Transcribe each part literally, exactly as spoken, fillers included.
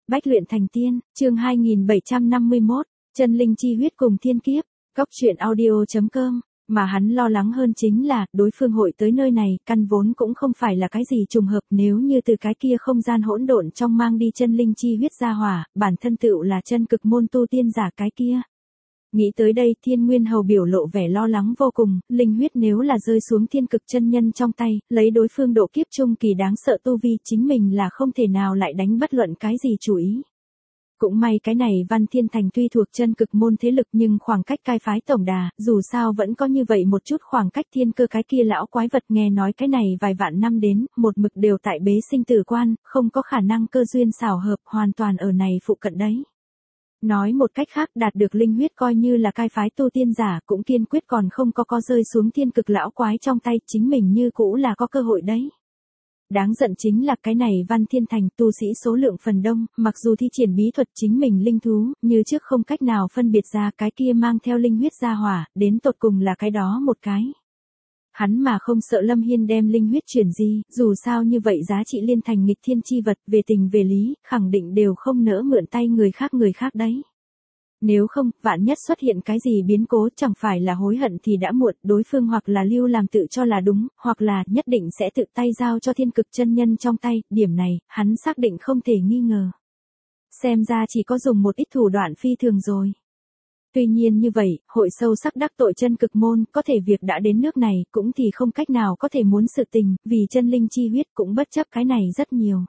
Bách luyện thành tiên, chương hai nghìn bảy trăm năm mươi mốt, chân linh chi huyết cùng thiên kiếp, cốc truyện audio chấm com. Mà hắn lo lắng hơn chính là, đối phương hội tới nơi này, căn vốn cũng không phải là cái gì trùng hợp, nếu như từ cái kia không gian hỗn độn trong mang đi chân linh chi huyết ra hỏa, bản thân tựu là chân cực môn tu tiên giả cái kia. Nghĩ tới đây, Thiên Nguyên Hầu biểu lộ vẻ lo lắng vô cùng, linh huyết nếu là rơi xuống thiên cực chân nhân trong tay, lấy đối phương độ kiếp trung kỳ đáng sợ tu vi, chính mình là không thể nào lại đánh bất luận cái gì chủ ý. Cũng may cái này Văn Thiên Thành tuy thuộc chân cực môn thế lực nhưng khoảng cách cai phái tổng đà, dù sao vẫn có như vậy một chút khoảng cách thiên cơ cái kia lão quái vật nghe nói cái này vài vạn năm đến, một mực đều tại bế sinh tử quan, không có khả năng cơ duyên xảo hợp hoàn toàn ở này phụ cận đấy. Nói một cách khác đạt được linh huyết coi như là cai phái tu tiên giả cũng kiên quyết còn không có có rơi xuống thiên cực lão quái trong tay chính mình như cũ là có cơ hội đấy. Đáng giận chính là cái này Văn Thiên Thành tu sĩ số lượng phần đông, mặc dù thi triển bí thuật chính mình linh thú, như trước không cách nào phân biệt ra cái kia mang theo linh huyết ra hỏa, đến tột cùng là cái đó một cái. Hắn mà không sợ Lâm Hiên đem linh huyết chuyển gì, dù sao như vậy giá trị liên thành nghịch thiên chi vật, về tình về lý, khẳng định đều không nỡ mượn tay người khác người khác đấy. Nếu không, vạn nhất xuất hiện cái gì biến cố chẳng phải là hối hận thì đã muộn, đối phương hoặc là lưu làm tự cho là đúng, hoặc là nhất định sẽ tự tay giao cho thiên cực chân nhân trong tay, điểm này, hắn xác định không thể nghi ngờ. Xem ra chỉ có dùng một ít thủ đoạn phi thường rồi. Tuy nhiên như vậy, hội sâu sắc đắc tội chân cực môn, có thể việc đã đến nước này, cũng thì không cách nào có thể muốn sự tình, vì chân linh chi huyết cũng bất chấp cái này rất nhiều.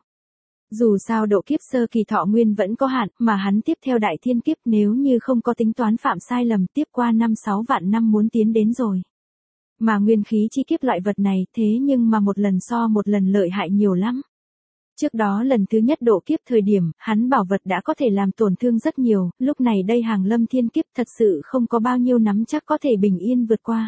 Dù sao độ kiếp sơ kỳ thọ nguyên vẫn có hạn, mà hắn tiếp theo đại thiên kiếp nếu như không có tính toán phạm sai lầm tiếp qua năm sáu vạn năm muốn tiến đến rồi. Mà nguyên khí chi kiếp loại vật này thế nhưng mà một lần so một lần lợi hại nhiều lắm. Trước đó lần thứ nhất độ kiếp thời điểm, hắn bảo vật đã có thể làm tổn thương rất nhiều, lúc này đây hàng lâm thiên kiếp thật sự không có bao nhiêu nắm chắc có thể bình yên vượt qua.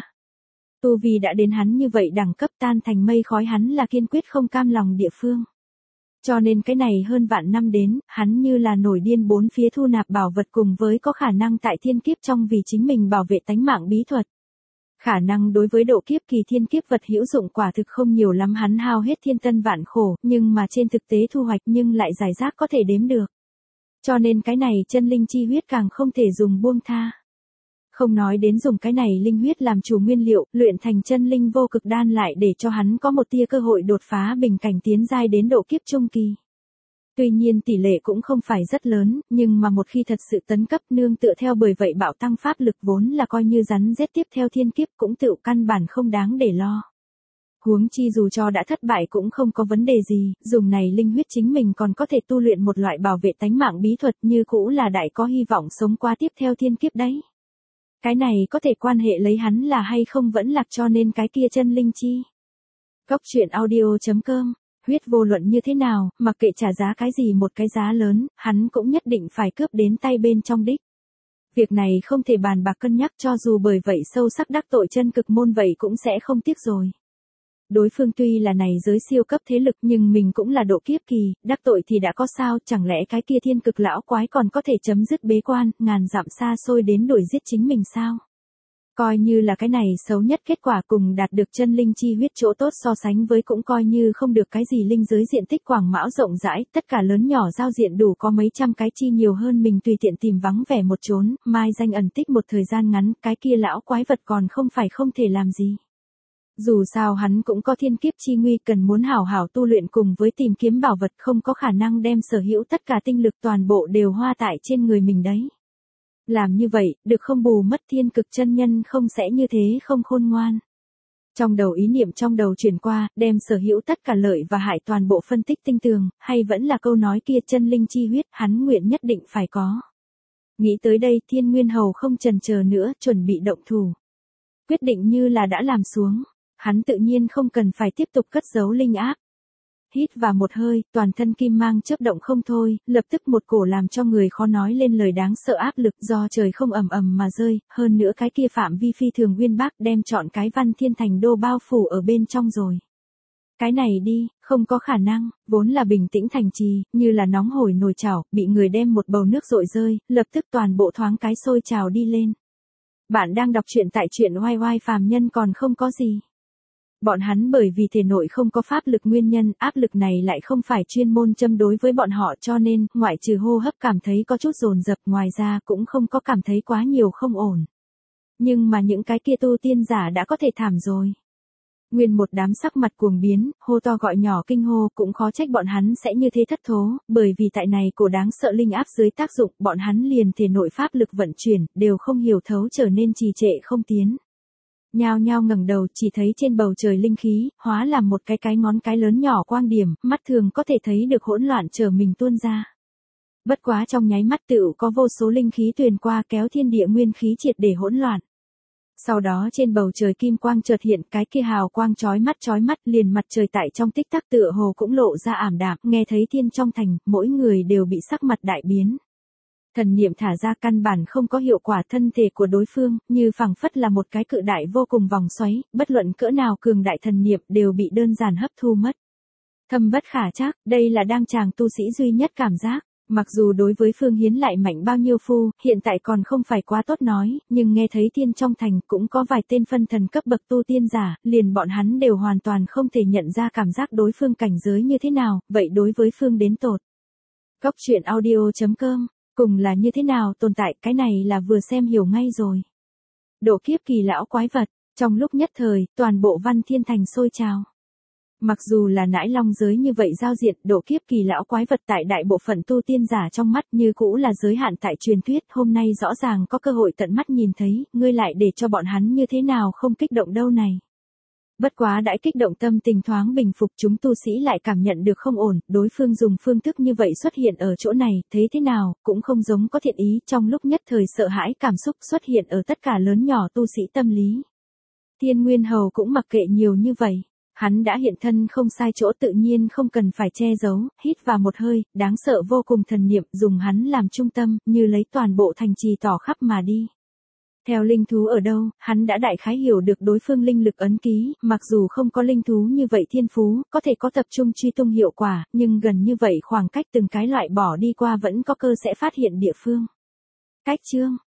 Tu vì đã đến hắn như vậy đẳng cấp tan thành mây khói hắn là kiên quyết không cam lòng địa phương. Cho nên cái này hơn vạn năm đến, hắn như là nổi điên bốn phía thu nạp bảo vật cùng với có khả năng tại thiên kiếp trong vì chính mình bảo vệ tánh mạng bí thuật. Khả năng đối với độ kiếp kỳ thiên kiếp vật hữu dụng quả thực không nhiều lắm, hắn hao hết thiên tân vạn khổ, nhưng mà trên thực tế thu hoạch nhưng lại giải rác có thể đếm được. Cho nên cái này chân linh chi huyết càng không thể dùng buông tha. Không nói đến dùng cái này linh huyết làm chủ nguyên liệu, luyện thành chân linh vô cực đan lại để cho hắn có một tia cơ hội đột phá bình cảnh tiến giai đến độ kiếp trung kỳ. Tuy nhiên tỷ lệ cũng không phải rất lớn, nhưng mà một khi thật sự tấn cấp nương tựa theo bởi vậy bạo tăng pháp lực vốn là coi như rắn rết tiếp theo thiên kiếp cũng tự căn bản không đáng để lo. Huống chi dù cho đã thất bại cũng không có vấn đề gì, dùng này linh huyết chính mình còn có thể tu luyện một loại bảo vệ tánh mạng bí thuật như cũ là đại có hy vọng sống qua tiếp theo thiên kiếp đấy. Cái này có thể quan hệ lấy hắn là hay không vẫn lạc cho nên cái kia chân linh chi. Cốc truyện audio chấm com, huyết vô luận như thế nào, mặc kệ trả giá cái gì một cái giá lớn, hắn cũng nhất định phải cướp đến tay bên trong đích. Việc này không thể bàn bạc cân nhắc cho dù bởi vậy sâu sắc đắc tội chân cực môn vậy cũng sẽ không tiếc rồi. Đối phương tuy là này giới siêu cấp thế lực nhưng mình cũng là độ kiếp kỳ, đắc tội thì đã có sao, chẳng lẽ cái kia thiên cực lão quái còn có thể chấm dứt bế quan, ngàn dặm xa xôi đến đuổi giết chính mình sao? Coi như là cái này xấu nhất kết quả cùng đạt được chân linh chi huyết chỗ tốt so sánh với cũng coi như không được cái gì linh giới diện tích quảng mão rộng rãi, tất cả lớn nhỏ giao diện đủ có mấy trăm cái chi nhiều hơn mình tùy tiện tìm vắng vẻ một chốn, mai danh ẩn tích một thời gian ngắn, cái kia lão quái vật còn không phải không thể làm gì. Dù sao hắn cũng có thiên kiếp chi nguy cần muốn hảo hảo tu luyện cùng với tìm kiếm bảo vật không có khả năng đem sở hữu tất cả tinh lực toàn bộ đều hoa tại trên người mình đấy. Làm như vậy, được không bù mất thiên cực chân nhân không sẽ như thế không khôn ngoan. Trong đầu ý niệm trong đầu chuyển qua, đem sở hữu tất cả lợi và hại toàn bộ phân tích tinh tường, hay vẫn là câu nói kia chân linh chi huyết hắn nguyện nhất định phải có. Nghĩ tới đây Thiên Nguyên Hầu không chần chờ nữa chuẩn bị động thủ. Quyết định như là đã làm xuống. Hắn tự nhiên không cần phải tiếp tục cất giấu linh áp. Hít vào một hơi, toàn thân kim mang chớp động không thôi, lập tức một cổ làm cho người khó nói lên lời đáng sợ áp lực do trời không ầm ầm mà rơi, hơn nữa cái kia phạm vi phi thường uyên bác đem trọn cái Văn Thiên Thành đô bao phủ ở bên trong rồi. Cái này đi, không có khả năng, vốn là bình tĩnh thành trì, như là nóng hổi nồi chảo, bị người đem một bầu nước rội rơi, lập tức toàn bộ thoáng cái sôi trào đi lên. Bạn đang đọc truyện tại truyện oai oai phàm nhân còn không có gì. Bọn hắn bởi vì thể nội không có pháp lực nguyên nhân, áp lực này lại không phải chuyên môn châm đối với bọn họ cho nên, ngoại trừ hô hấp cảm thấy có chút dồn dập ngoài ra cũng không có cảm thấy quá nhiều không ổn. Nhưng mà những cái kia tu tiên giả đã có thể thảm rồi. Nguyên một đám sắc mặt cuồng biến, hô to gọi nhỏ kinh hô, cũng khó trách bọn hắn sẽ như thế thất thố, bởi vì tại này cổ đáng sợ linh áp dưới tác dụng, bọn hắn liền thể nội pháp lực vận chuyển, đều không hiểu thấu trở nên trì trệ không tiến. Nhao nhao ngẩng đầu, chỉ thấy trên bầu trời linh khí, hóa làm một cái cái ngón cái lớn nhỏ quang điểm, mắt thường có thể thấy được hỗn loạn trở mình tuôn ra. Bất quá trong nháy mắt tựu có vô số linh khí tuyền qua kéo thiên địa nguyên khí triệt để hỗn loạn. Sau đó trên bầu trời kim quang chợt hiện, cái kia hào quang chói mắt chói mắt, liền mặt trời tại trong tích tắc tựa hồ cũng lộ ra ảm đạm, nghe thấy thiên trong thành, mỗi người đều bị sắc mặt đại biến. Thần niệm thả ra căn bản không có hiệu quả, thân thể của đối phương, như phẳng phất là một cái cự đại vô cùng vòng xoáy, bất luận cỡ nào cường đại thần niệm đều bị đơn giản hấp thu mất. Thâm bất khả trắc, đây là đang chàng tu sĩ duy nhất cảm giác. Mặc dù đối với Phương Hiến lại mạnh bao nhiêu phu, hiện tại còn không phải quá tốt nói, nhưng nghe thấy tiên trong thành cũng có vài tên phân thần cấp bậc tu tiên giả, liền bọn hắn đều hoàn toàn không thể nhận ra cảm giác đối phương cảnh giới như thế nào, vậy đối với Phương đến tột. Góc truyện audio chấm com, cùng là như thế nào tồn tại, cái này là vừa xem hiểu ngay rồi. Độ kiếp kỳ lão quái vật, trong lúc nhất thời, toàn bộ Văn Thiên Thành sôi trào. Mặc dù là nãi long giới như vậy giao diện, độ kiếp kỳ lão quái vật tại đại bộ phận tu tiên giả trong mắt như cũ là giới hạn tại truyền thuyết, hôm nay rõ ràng có cơ hội tận mắt nhìn thấy, ngươi lại để cho bọn hắn như thế nào không kích động đâu này. Bất quá đãi kích động tâm tình thoáng bình phục, chúng tu sĩ lại cảm nhận được không ổn, đối phương dùng phương thức như vậy xuất hiện ở chỗ này, thế thế nào, cũng không giống có thiện ý, trong lúc nhất thời sợ hãi cảm xúc xuất hiện ở tất cả lớn nhỏ tu sĩ tâm lý. Thiên Nguyên Hầu cũng mặc kệ nhiều như vậy. Hắn đã hiện thân không sai chỗ, tự nhiên không cần phải che giấu, hít vào một hơi, đáng sợ vô cùng thần niệm, dùng hắn làm trung tâm, như lấy toàn bộ thành trì tỏ khắp mà đi. Theo linh thú ở đâu, hắn đã đại khái hiểu được đối phương linh lực ấn ký, mặc dù không có linh thú như vậy thiên phú, có thể có tập trung truy tung hiệu quả, nhưng gần như vậy khoảng cách từng cái loại bỏ đi qua vẫn có cơ sẽ phát hiện địa phương. Cách chương